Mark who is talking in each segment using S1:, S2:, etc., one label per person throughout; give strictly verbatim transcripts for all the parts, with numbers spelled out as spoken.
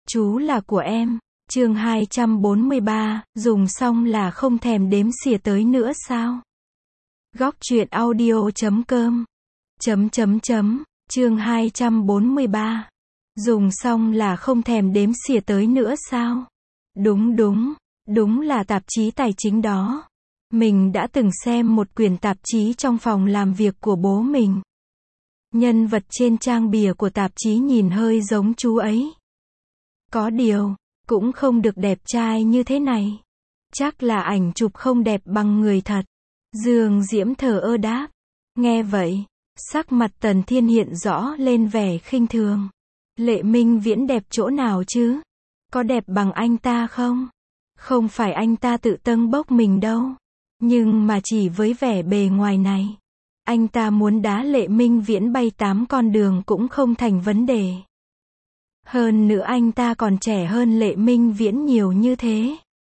S1: Chú là của em. Chương hai trăm bốn mươi ba, dùng xong là không thèm đếm xỉa tới nữa sao? Góc truyện audio chấm com chấm chấm chấm chương hai trăm bốn mươi ba. Dùng xong là không thèm đếm xỉa tới nữa sao? Đúng đúng, đúng là tạp chí tài chính đó. Mình đã từng xem một quyển tạp chí trong phòng làm việc của bố mình. Nhân vật trên trang bìa của tạp chí nhìn hơi giống chú ấy. Có điều, cũng không được đẹp trai như thế này. Chắc là ảnh chụp không đẹp bằng người thật. Dương Diễm thờ ơ đáp. Nghe vậy, sắc mặt Tần Thiên hiện rõ lên vẻ khinh thường. Lệ Minh Viễn đẹp chỗ nào chứ? Có đẹp bằng anh ta không? Không phải anh ta tự tâng bốc mình đâu. Nhưng mà chỉ với vẻ bề ngoài này, anh ta muốn đá Lệ Minh Viễn bay tám con đường cũng không thành vấn đề. Hơn nữa anh ta còn trẻ hơn Lệ Minh Viễn nhiều như thế.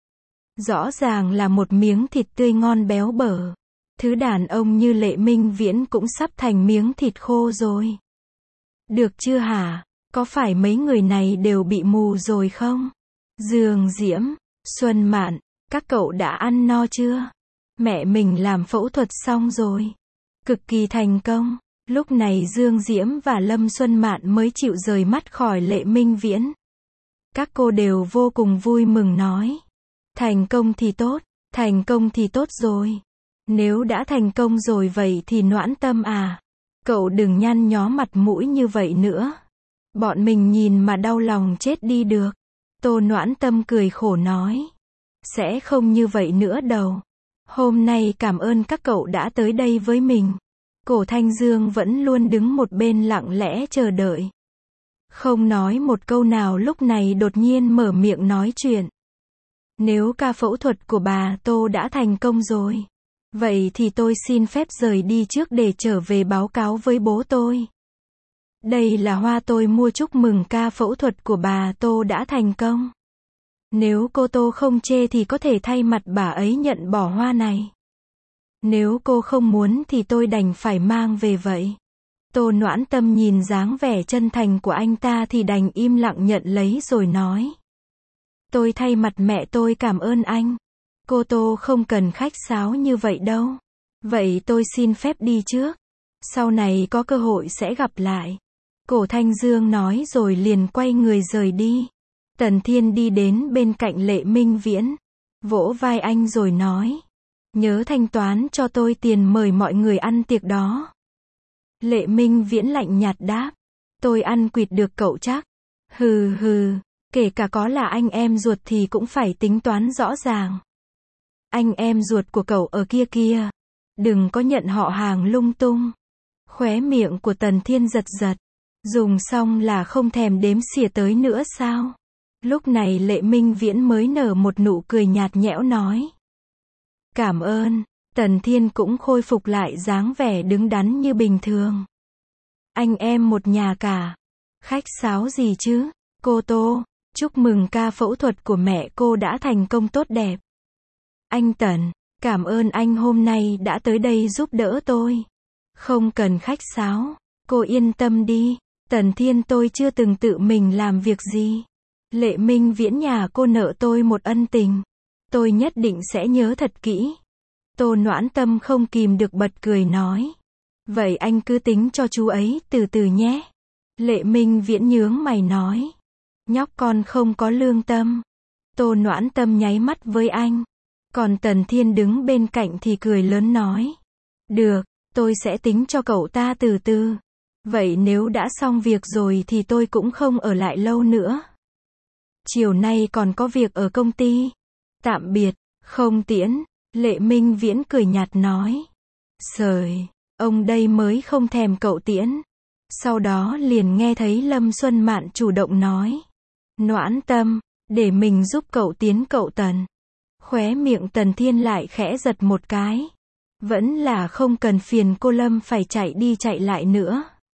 S1: Rõ ràng là một miếng thịt tươi ngon béo bở. Thứ đàn ông như Lệ Minh Viễn cũng sắp thành miếng thịt khô rồi. Được chưa hả? Có phải mấy người này đều bị mù rồi không? Dương Diễm, Xuân Mạn, các cậu đã ăn no chưa? Mẹ mình làm phẫu thuật xong rồi. Cực kỳ thành công. Lúc này Dương Diễm và Lâm Xuân Mạn mới chịu rời mắt khỏi Lệ Minh Viễn. Các cô đều vô cùng vui mừng nói. Thành công thì tốt, thành công thì tốt rồi. Nếu đã thành công rồi vậy thì Noãn Tâm à, cậu đừng nhăn nhó mặt mũi như vậy nữa. Bọn mình nhìn mà đau lòng chết đi được. Tô Noãn Tâm cười khổ nói. Sẽ không như vậy nữa đâu. Hôm nay cảm ơn các cậu đã tới đây với mình. Cổ Thanh Dương vẫn luôn đứng một bên lặng lẽ chờ đợi. Không nói một câu nào lúc này đột nhiên mở miệng nói chuyện. Nếu ca phẫu thuật của bà Tô đã thành công rồi, vậy thì tôi xin phép rời đi trước để trở về báo cáo với bố tôi. Đây là hoa tôi mua chúc mừng ca phẫu thuật của bà Tô đã thành công. Nếu cô Tô không chê thì có thể thay mặt bà ấy nhận bỏ hoa này. Nếu cô không muốn thì tôi đành phải mang về vậy. Tô Noãn Tâm nhìn dáng vẻ chân thành của anh ta thì đành im lặng nhận lấy rồi nói. Tôi thay mặt mẹ tôi cảm ơn anh. Cô Tô không cần khách sáo như vậy đâu. Vậy tôi xin phép đi trước. Sau này có cơ hội sẽ gặp lại. Cổ Thanh Dương nói rồi liền quay người rời đi. Tần Thiên đi đến bên cạnh Lệ Minh Viễn. Vỗ vai anh rồi nói. Nhớ thanh toán cho tôi tiền mời mọi người ăn tiệc đó. Lệ Minh Viễn lạnh nhạt đáp. Tôi ăn quỵt được cậu chắc. Hừ hừ, kể cả có là anh em ruột thì cũng phải tính toán rõ ràng. Anh em ruột của cậu ở kia kia. Đừng có nhận họ hàng lung tung. Khóe miệng của Tần Thiên giật giật. Dùng xong là không thèm đếm xỉa tới nữa sao? Lúc này Lệ Minh Viễn mới nở một nụ cười nhạt nhẽo nói. Cảm ơn. Tần Thiên cũng khôi phục lại dáng vẻ đứng đắn như bình thường. Anh em một nhà cả. Khách sáo gì chứ? Cô Tô, chúc mừng ca phẫu thuật của mẹ cô đã thành công tốt đẹp. Anh Tần, cảm ơn anh hôm nay đã tới đây giúp đỡ tôi. Không cần khách sáo, cô yên tâm đi. Tần Thiên tôi chưa từng tự mình làm việc gì. Lệ Minh Viễn nhà cô nợ tôi một ân tình. Tôi nhất định sẽ nhớ thật kỹ. Tô Noãn Tâm không kìm được bật cười nói. Vậy anh cứ tính cho chú ấy từ từ nhé. Lệ Minh Viễn nhướng mày nói. Nhóc con không có lương tâm. Tô Noãn Tâm nháy mắt với anh. Còn Tần Thiên đứng bên cạnh thì cười lớn nói. Được, tôi sẽ tính cho cậu ta từ từ. Vậy nếu đã xong việc rồi thì tôi cũng không ở lại lâu nữa. Chiều nay còn có việc ở công ty. Tạm biệt, không tiễn. Lệ Minh Viễn cười nhạt nói. Sời, ông đây mới không thèm cậu tiễn. Sau đó liền nghe thấy Lâm Xuân Mạn chủ động nói. Noãn Tâm, để mình giúp cậu tiến cậu Tần. Khóe miệng Tần Thiên lại khẽ giật một cái. Vẫn là không cần phiền cô Lâm phải chạy đi chạy lại nữa.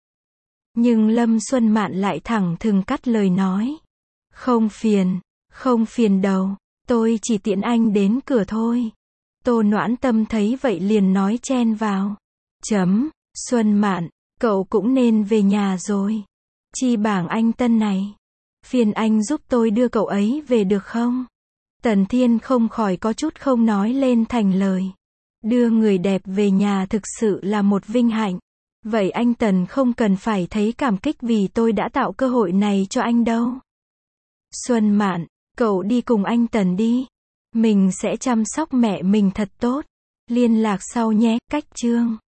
S1: Nhưng Lâm Xuân Mạn lại thẳng thừng cắt lời nói. Không phiền, không phiền đâu, tôi chỉ tiễn anh đến cửa thôi. Tô Noãn Tâm thấy vậy liền nói chen vào. Chấm, Xuân Mạn, cậu cũng nên về nhà rồi. Chi bảng anh Tân này. Phiền anh giúp tôi đưa cậu ấy về được không? Tần Thiên không khỏi có chút không nói lên thành lời. Đưa người đẹp về nhà thực sự là một vinh hạnh. Vậy anh Tần không cần phải thấy cảm kích vì tôi đã tạo cơ hội này cho anh đâu. Xuân Mạn, cậu đi cùng anh Tần đi. Mình sẽ chăm sóc mẹ mình thật tốt. Liên lạc sau nhé, cách chương.